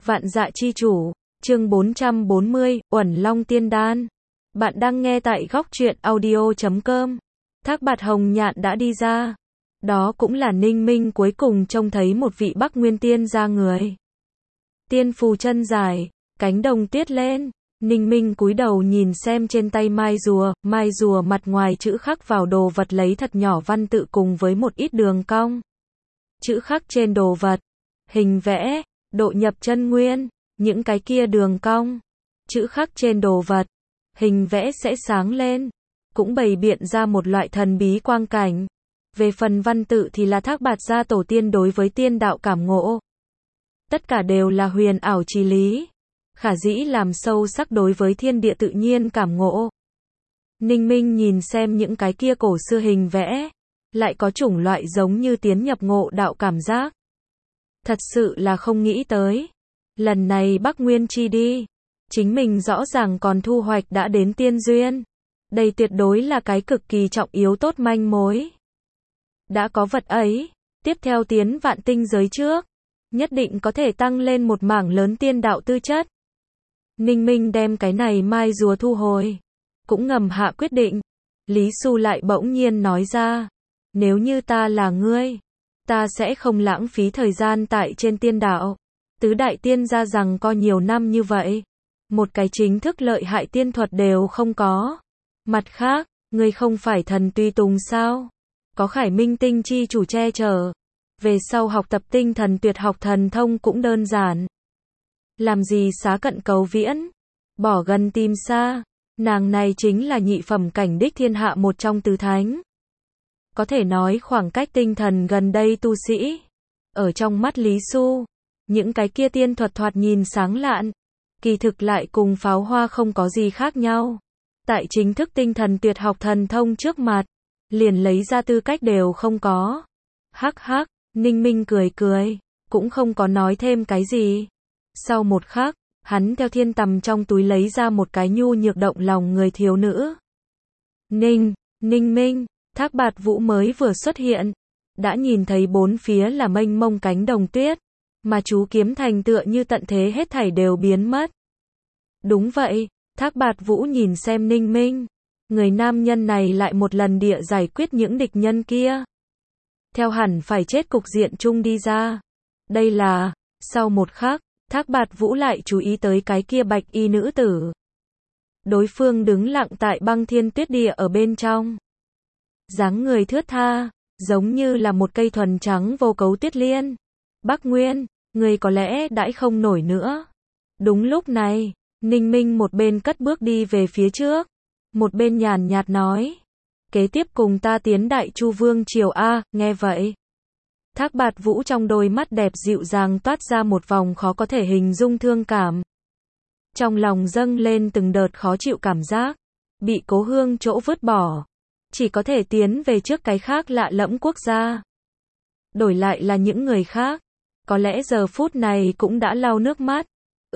Vạn Dạ Chi Chủ, chương 440, Uẩn Long Tiên Đan. Bạn đang nghe tại góc truyện audio.com. Thác Bạt Hồng Nhạn đã đi ra. Đó cũng là Ninh Minh cuối cùng trông thấy một vị Bắc Nguyên Tiên ra người. Tiên phù chân dài, cánh đồng tuyết lên. Ninh Minh cúi đầu nhìn xem trên tay mai rùa mặt ngoài chữ khắc vào đồ vật lấy thật nhỏ văn tự cùng với một ít đường cong. Chữ khắc trên đồ vật, hình vẽ, độ nhập chân nguyên, những cái kia đường cong, chữ khắc trên đồ vật, hình vẽ sẽ sáng lên, cũng bày biện ra một loại thần bí quang cảnh. Về phần văn tự thì là Thác Bạt gia tổ tiên đối với tiên đạo cảm ngộ. Tất cả đều là huyền ảo trí lý, khả dĩ làm sâu sắc đối với thiên địa tự nhiên cảm ngộ. Ninh Minh nhìn xem những cái kia cổ xưa hình vẽ, lại có chủng loại giống như tiến nhập ngộ đạo cảm giác. Thật sự là không nghĩ tới. Lần này Bắc Nguyên chi đi, chính mình rõ ràng còn thu hoạch đã đến tiên duyên. Đây tuyệt đối là cái cực kỳ trọng yếu tốt manh mối. Đã có vật ấy, tiếp theo tiến vạn tinh giới trước, nhất định có thể tăng lên một mảng lớn tiên đạo tư chất. Ninh Minh đem cái này mai rùa thu hồi, cũng ngầm hạ quyết định. Lý Xu lại bỗng nhiên nói ra, nếu như ta là ngươi, ta sẽ không lãng phí thời gian tại trên tiên đạo. Tứ đại tiên gia rằng có nhiều năm như vậy, một cái chính thức lợi hại tiên thuật đều không có. Mặt khác, ngươi không phải thần tùy tùng sao? Có Khải Minh tinh chi chủ che chở, về sau học tập tinh thần tuyệt học thần thông cũng đơn giản. Làm gì xá cận cầu viễn, bỏ gần tìm xa, nàng này chính là nhị phẩm cảnh đích thiên hạ một trong tứ thánh. Có thể nói khoảng cách tinh thần gần đây tu sĩ. Ở trong mắt Lý Xu, những cái kia tiên thuật thoạt nhìn sáng lạn, kỳ thực lại cùng pháo hoa không có gì khác nhau. Tại chính thức tinh thần tuyệt học thần thông trước mặt, liền lấy ra tư cách đều không có. Hắc hắc, Ninh Minh cười cười, cũng không có nói thêm cái gì. Sau một khắc, hắn theo thiên tầm trong túi lấy ra một cái nhu nhược động lòng người thiếu nữ. Ninh Minh, Thác Bạt Vũ mới vừa xuất hiện, đã nhìn thấy bốn phía là mênh mông cánh đồng tuyết, mà chú kiếm thành tựa như tận thế hết thảy đều biến mất. Đúng vậy, Thác Bạt Vũ nhìn xem Ninh Minh, người nam nhân này lại một lần địa giải quyết những địch nhân kia. Theo hẳn phải chết cục diện chung đi ra. Đây là, sau một khắc, Thác Bạt Vũ lại chú ý tới cái kia bạch y nữ tử. Đối phương đứng lặng tại băng thiên tuyết địa ở bên trong. Dáng người thướt tha, giống như là một cây thuần trắng vô cấu tuyết liên. Bắc Nguyên, người có lẽ đãi không nổi nữa. Đúng lúc này, Ninh Minh một bên cất bước đi về phía trước, một bên nhàn nhạt nói, kế tiếp cùng ta tiến Đại Chu Vương triều a. Nghe vậy, Thác Bạt Vũ trong đôi mắt đẹp dịu dàng toát ra một vòng khó có thể hình dung thương cảm. Trong lòng dâng lên từng đợt khó chịu cảm giác, bị cố hương chỗ vứt bỏ, chỉ có thể tiến về trước cái khác lạ lẫm quốc gia. Đổi lại là những người khác, có lẽ giờ phút này cũng đã lau nước mắt.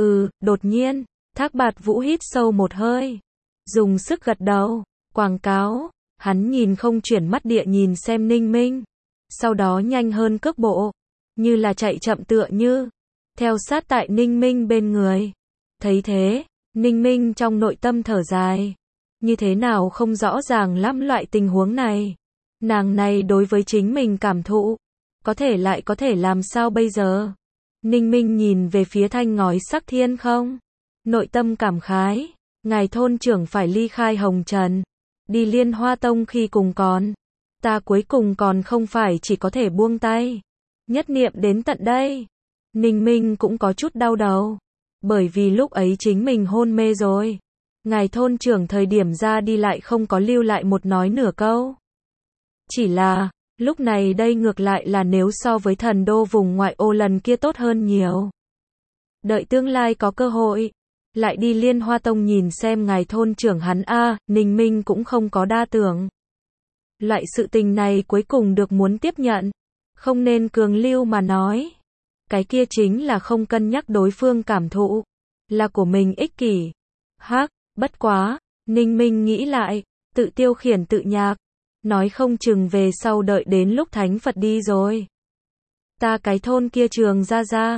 Đột nhiên, Thác Bạt Vũ hít sâu một hơi, dùng sức gật đầu, quảng cáo, hắn nhìn không chuyển mắt địa nhìn xem Ninh Minh, sau đó nhanh hơn cước bộ, như là chạy chậm tựa như, theo sát tại Ninh Minh bên người. Thấy thế, Ninh Minh trong nội tâm thở dài, như thế nào không rõ ràng lắm loại tình huống này. Nàng này đối với chính mình cảm thụ, có thể làm sao bây giờ? Ninh Minh nhìn về phía thanh ngói sắc thiên không, nội tâm cảm khái, ngài thôn trưởng phải ly khai hồng trần, đi Liên Hoa Tông khi cùng còn, ta cuối cùng còn không phải chỉ có thể buông tay, nhất niệm đến tận đây. Ninh Minh cũng có chút đau đầu, bởi vì lúc ấy chính mình hôn mê rồi, ngài thôn trưởng thời điểm ra đi lại không có lưu lại một nói nửa câu. Chỉ là, lúc này đây ngược lại là nếu so với thần đô vùng ngoại ô lần kia tốt hơn nhiều. Đợi tương lai có cơ hội, lại đi Liên Hoa Tông nhìn xem ngài thôn trưởng hắn a. Ninh Minh cũng không có đa tưởng. Loại sự tình này cuối cùng được muốn tiếp nhận, không nên cường lưu mà nói. Cái kia chính là không cân nhắc đối phương cảm thụ, là của mình ích kỷ. Bất quá, Ninh Minh nghĩ lại, tự tiêu khiển tự nhạc, nói không chừng về sau đợi đến lúc thánh Phật đi rồi. Ta cái thôn kia trường ra,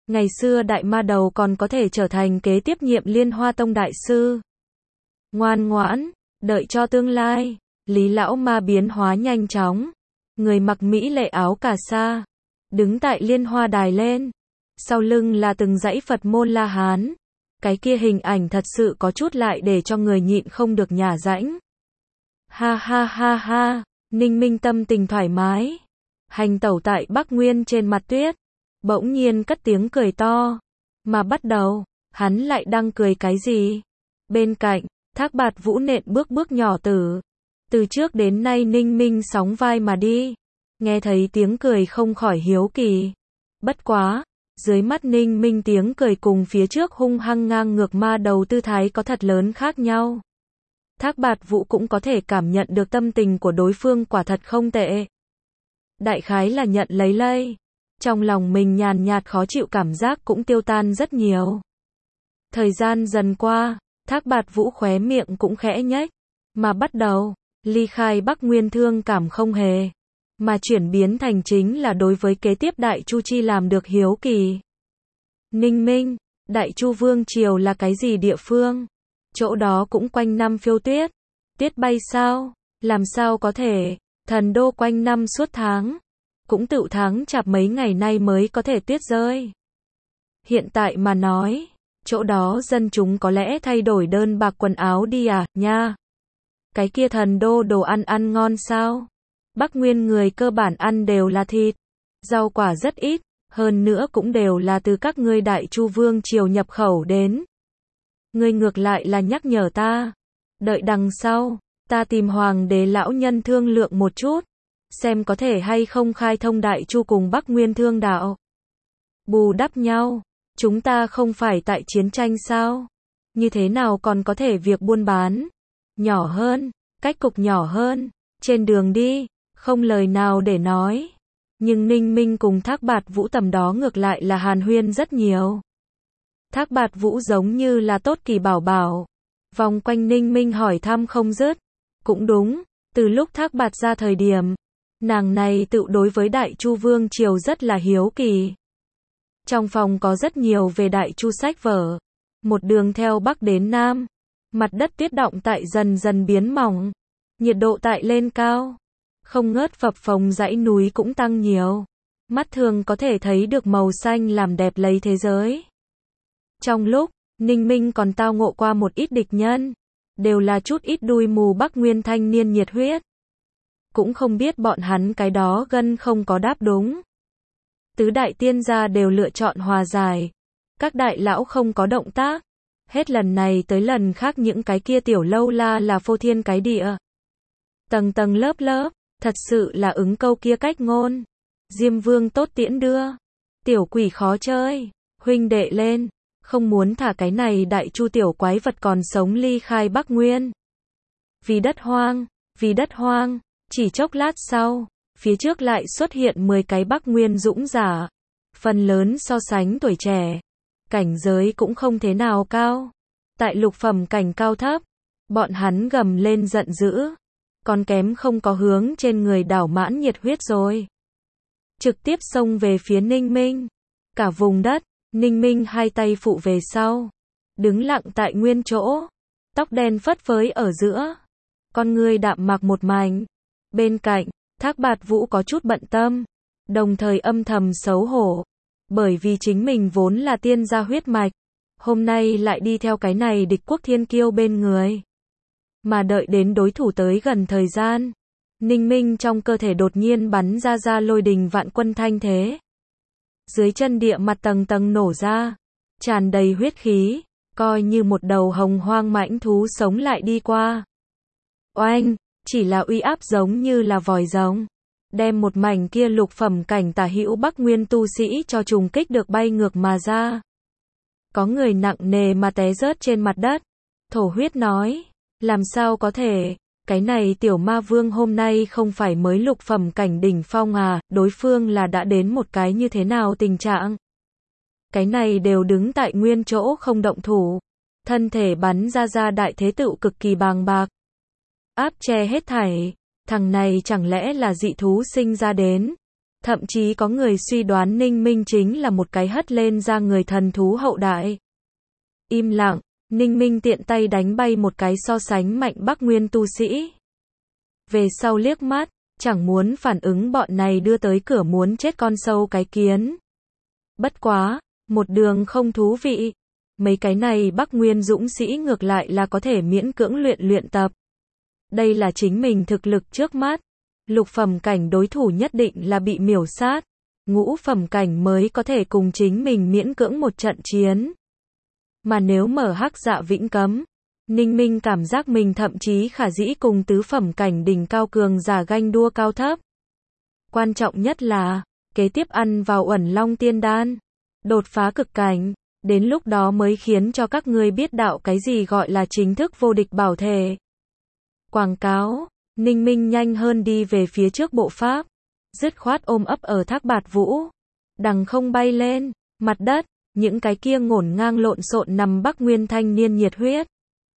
Ngày xưa đại ma đầu còn có thể trở thành kế tiếp nhiệm Liên Hoa Tông đại sư. Ngoan ngoãn, đợi cho tương lai. Lý lão ma biến hóa nhanh chóng. Người mặc mỹ lệ áo cà sa, đứng tại Liên Hoa đài lên. Sau lưng là từng dãy Phật môn La Hán. Cái kia hình ảnh thật sự có chút lại để cho người nhịn không được nhả rãnh. Ha ha ha ha, Ninh Minh tâm tình thoải mái. Hành tẩu tại Bắc Nguyên trên mặt tuyết. Bỗng nhiên cất tiếng cười to. Mà bắt đầu, hắn lại đang cười cái gì? Bên cạnh, Thác Bạt Vũ nện bước bước nhỏ tử. Từ trước đến nay Ninh Minh sóng vai mà đi. Nghe thấy tiếng cười không khỏi hiếu kỳ. Bất quá, dưới mắt Ninh Minh tiếng cười cùng phía trước hung hăng ngang ngược ma đầu tư thái có thật lớn khác nhau. Thác Bạt Vũ cũng có thể cảm nhận được tâm tình của đối phương quả thật không tệ. Đại khái là nhận lấy lây. Trong lòng mình nhàn nhạt khó chịu cảm giác cũng tiêu tan rất nhiều. Thời gian dần qua, Thác Bạt Vũ khóe miệng cũng khẽ nhếch. Mà bắt đầu, ly khai Bắc Nguyên thương cảm không hề. Mà chuyển biến thành chính là đối với kế tiếp Đại Chu Chi làm được hiếu kỳ. Ninh Minh, Đại Chu Vương Triều là cái gì địa phương? Chỗ đó cũng quanh năm phiêu tuyết. Tuyết bay sao? Làm sao có thể? Thần đô quanh năm suốt tháng. Cũng tự tháng chạp mấy ngày nay mới có thể tuyết rơi. Hiện tại mà nói, chỗ đó dân chúng có lẽ thay đổi đơn bạc quần áo đi à, nha. Cái kia thần đô đồ ăn ngon sao? Bắc Nguyên người cơ bản ăn đều là thịt, rau quả rất ít, hơn nữa cũng đều là từ các ngươi Đại Chu Vương Triều nhập khẩu đến. Ngươi ngược lại là nhắc nhở ta. Đợi đằng sau, ta tìm Hoàng đế lão nhân thương lượng một chút. Xem có thể hay không khai thông Đại Chu cùng Bắc Nguyên thương đạo. Bù đắp nhau, chúng ta không phải tại chiến tranh sao? Như thế nào còn có thể việc buôn bán? Nhỏ hơn, cách cục nhỏ hơn, trên đường đi, không lời nào để nói. Nhưng Ninh Minh cùng Thác Bạt Vũ tầm đó ngược lại là hàn huyên rất nhiều. Thác Bạt Vũ giống như là tốt kỳ bảo bảo. Vòng quanh Ninh Minh hỏi thăm không dứt. Cũng đúng, từ lúc Thác Bạt ra thời điểm, nàng này tự đối với Đại Chu Vương Triều rất là hiếu kỳ. Trong phòng có rất nhiều về Đại Chu sách vở. Một đường theo Bắc đến Nam. Mặt đất tuyết động tại dần dần biến mỏng. Nhiệt độ tại lên cao. Không ngớt phập phồng dãy núi cũng tăng nhiều. Mắt thường có thể thấy được màu xanh làm đẹp lấy thế giới. Trong lúc, Ninh Minh còn tao ngộ qua một ít địch nhân. Đều là chút ít đuôi mù Bắc Nguyên thanh niên nhiệt huyết. Cũng không biết bọn hắn cái đó gân không có đáp đúng. Tứ đại tiên gia đều lựa chọn hòa giải. Các đại lão không có động tác. Hết lần này tới lần khác những cái kia tiểu lâu la là phô thiên cái địa. Tầng tầng lớp lớp, thật sự là ứng câu kia cách ngôn. Diêm Vương tốt tiễn đưa. Tiểu quỷ khó chơi. Huynh đệ lên. Không muốn thả cái này Đại Chu tiểu quái vật còn sống ly khai Bắc Nguyên. Vì đất hoang. Chỉ chốc lát sau, phía trước lại xuất hiện 10 cái Bắc Nguyên dũng giả. Phần lớn so sánh tuổi trẻ. Cảnh giới cũng không thế nào cao. Tại lục phẩm cảnh cao thấp, bọn hắn gầm lên giận dữ. Còn kém không có hướng trên người đảo mãn nhiệt huyết rồi. Trực tiếp xông về phía Ninh Minh. Cả vùng đất, Ninh Minh hai tay phụ về sau. Đứng lặng tại nguyên chỗ. Tóc đen phất phới ở giữa. Con người đạm mạc một mảnh. Bên cạnh, Thác Bạt Vũ có chút bận tâm. Đồng thời âm thầm xấu hổ. Bởi vì chính mình vốn là tiên gia huyết mạch. Hôm nay lại đi theo cái này địch quốc thiên kiêu bên người. Mà đợi đến đối thủ tới gần thời gian. Ninh Minh trong cơ thể đột nhiên bắn ra lôi đình vạn quân thanh thế. Dưới chân địa mặt tầng tầng nổ ra. Tràn đầy huyết khí. Coi như một đầu hồng hoang mãnh thú sống lại đi qua. Oanh, chỉ là uy áp giống như là vòi rồng. Đem một mảnh kia lục phẩm cảnh tả hữu Bắc Nguyên tu sĩ cho trùng kích được bay ngược mà ra. Có người nặng nề mà té rớt trên mặt đất. Thổ huyết nói, làm sao có thể, cái này tiểu ma vương hôm nay không phải mới lục phẩm cảnh đỉnh phong à, đối phương là đã đến một cái như thế nào tình trạng. Cái này đều đứng tại nguyên chỗ không động thủ. Thân thể bắn ra đại thế tựu cực kỳ bàng bạc. Áp che hết thảy, thằng này chẳng lẽ là dị thú sinh ra đến. Thậm chí có người suy đoán Ninh Minh chính là một cái hất lên ra người thần thú hậu đại. Im lặng, Ninh Minh tiện tay đánh bay một cái so sánh mạnh Bắc Nguyên tu sĩ. Về sau liếc mắt, chẳng muốn phản ứng bọn này đưa tới cửa muốn chết con sâu cái kiến. Bất quá, một đường không thú vị. Mấy cái này Bắc Nguyên dũng sĩ ngược lại là có thể miễn cưỡng luyện tập. Đây là chính mình thực lực trước mắt. Lục phẩm cảnh đối thủ nhất định là bị miểu sát. Ngũ phẩm cảnh mới có thể cùng chính mình miễn cưỡng một trận chiến. Mà nếu mở hắc dạ vĩnh cấm, Ninh Minh cảm giác mình thậm chí khả dĩ cùng tứ phẩm cảnh đỉnh cao cường giả ganh đua cao thấp. Quan trọng nhất là, kế tiếp ăn vào Uẩn Long Tiên Đan, đột phá cực cảnh, đến lúc đó mới khiến cho các ngươi biết đạo cái gì gọi là chính thức vô địch bảo thể. Quảng cáo, Ninh Minh nhanh hơn đi về phía trước bộ pháp, dứt khoát ôm ấp ở Thác Bạt Vũ, đằng không bay lên, mặt đất, những cái kia ngổn ngang lộn xộn nằm Bắc Nguyên thanh niên nhiệt huyết.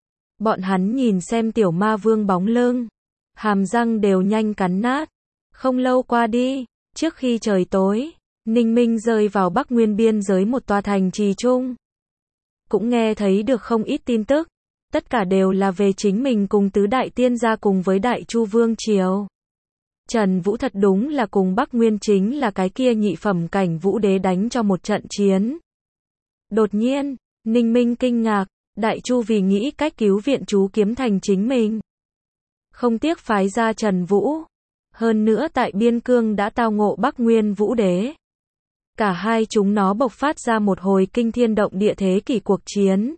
Bọn hắn nhìn xem tiểu ma vương bóng lưng, hàm răng đều nhanh cắn nát. Không lâu qua đi, trước khi trời tối, Ninh Minh rơi vào Bắc Nguyên biên giới một tòa thành trì chung. Cũng nghe thấy được không ít tin tức, tất cả đều là về chính mình cùng tứ đại tiên gia cùng với Đại Chu Vương Triều. Trần Vũ thật đúng là cùng Bắc Nguyên chính là cái kia nhị phẩm cảnh Vũ Đế đánh cho một trận chiến. Đột nhiên, Ninh Minh kinh ngạc, Đại Chu vì nghĩ cách cứu viện chú kiếm thành chính mình. Không tiếc phái ra Trần Vũ. Hơn nữa tại biên cương đã tao ngộ Bắc Nguyên Vũ Đế. Cả hai chúng nó bộc phát ra một hồi kinh thiên động địa thế kỷ cuộc chiến.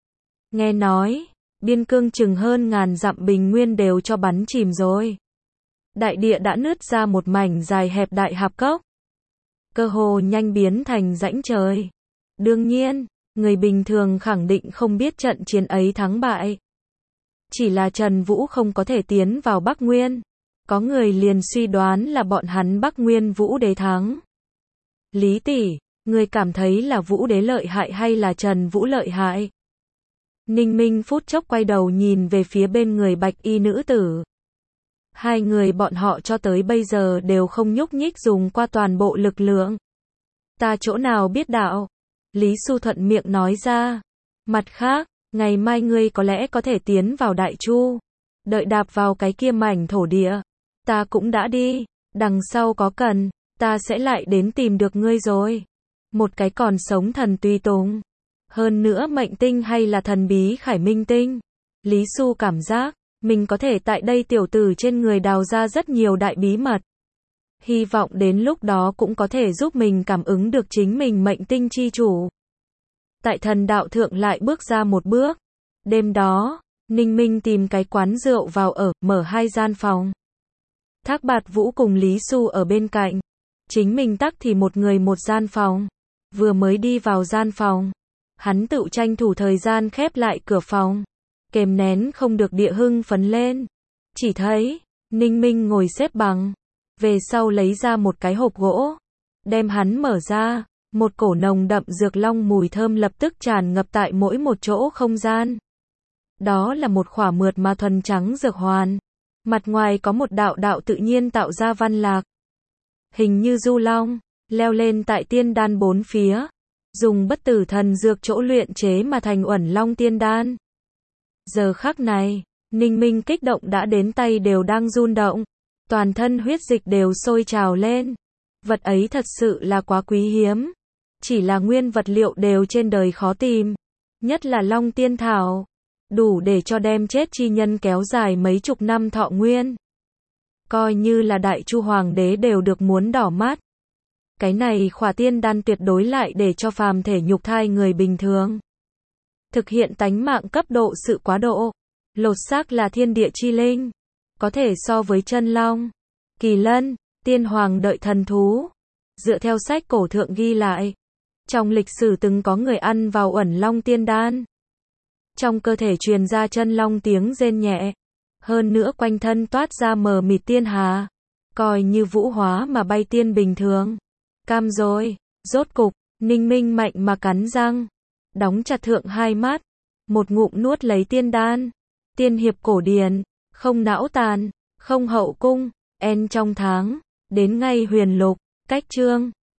Nghe nói, biên cương chừng hơn ngàn dặm bình nguyên đều cho bắn chìm rồi. Đại địa đã nứt ra một mảnh dài hẹp đại hạp cốc. Cơ hồ nhanh biến thành rãnh trời. Đương nhiên, người bình thường khẳng định không biết trận chiến ấy thắng bại. Chỉ là Trần Vũ không có thể tiến vào Bắc Nguyên. Có người liền suy đoán là bọn hắn Bắc Nguyên Vũ Đế thắng. Lý tỷ, người cảm thấy là Vũ Đế lợi hại hay là Trần Vũ lợi hại? Ninh Minh phút chốc quay đầu nhìn về phía bên người bạch y nữ tử. Hai người bọn họ cho tới bây giờ đều không nhúc nhích dùng qua toàn bộ lực lượng. Ta chỗ nào biết đạo? Lý Xu thuận miệng nói ra. Mặt khác, ngày mai ngươi có lẽ có thể tiến vào Đại Chu. Đợi đạp vào cái kia mảnh thổ địa. Ta cũng đã đi. Đằng sau có cần, ta sẽ lại đến tìm được ngươi rồi. Một cái còn sống thần tùy tùng. Hơn nữa mệnh tinh hay là thần bí khải minh tinh. Lý Xu cảm giác, mình có thể tại đây tiểu tử trên người đào ra rất nhiều đại bí mật. Hy vọng đến lúc đó cũng có thể giúp mình cảm ứng được chính mình mệnh tinh chi chủ. Tại thần đạo thượng lại bước ra một bước. Đêm đó, Ninh Minh tìm cái quán rượu vào ở, mở hai gian phòng. Thác Bạt Vũ cùng Lý Xu ở bên cạnh. Chính mình tắc thì một người một gian phòng. Vừa mới đi vào gian phòng, hắn tự tranh thủ thời gian khép lại cửa phòng. Kềm nén không được địa hưng phấn lên. Chỉ thấy, Ninh Minh ngồi xếp bằng. Về sau lấy ra một cái hộp gỗ. Đem hắn mở ra. Một cổ nồng đậm dược long mùi thơm lập tức tràn ngập tại mỗi một chỗ không gian. Đó là một khỏa mượt mà thuần trắng dược hoàn. Mặt ngoài có một đạo đạo tự nhiên tạo ra văn lạc. Hình như du long, leo lên tại tiên đan bốn phía. Dùng bất tử thần dược chỗ luyện chế mà thành Uẩn Long Tiên Đan. Giờ khắc này, Ninh Minh kích động đã đến tay đều đang run động. Toàn thân huyết dịch đều sôi trào lên. Vật ấy thật sự là quá quý hiếm. Chỉ là nguyên vật liệu đều trên đời khó tìm. Nhất là Long Tiên Thảo. Đủ để cho đem chết chi nhân kéo dài mấy chục năm thọ nguyên. Coi như là Đại Chu Hoàng đế đều được muốn đỏ mắt. Cái này khỏa tiên đan tuyệt đối lại để cho phàm thể nhục thai người bình thường. Thực hiện tánh mạng cấp độ sự quá độ. Lột xác là thiên địa chi linh. Có thể so với chân long, kỳ lân, tiên hoàng đợi thần thú. Dựa theo sách cổ thượng ghi lại. Trong lịch sử từng có người ăn vào Uẩn Long Tiên Đan. Trong cơ thể truyền ra chân long tiếng rên nhẹ. Hơn nữa quanh thân toát ra mờ mịt tiên hà. Coi như vũ hóa mà bay tiên bình thường. Cam rồi, rốt cục, Ninh Minh mạnh mà cắn răng. Đóng chặt thượng hai mắt. Một ngụm nuốt lấy tiên đan. Tiên hiệp cổ điển, không não tàn, không hậu cung, en trong tháng, đến ngay huyền lục. cách chương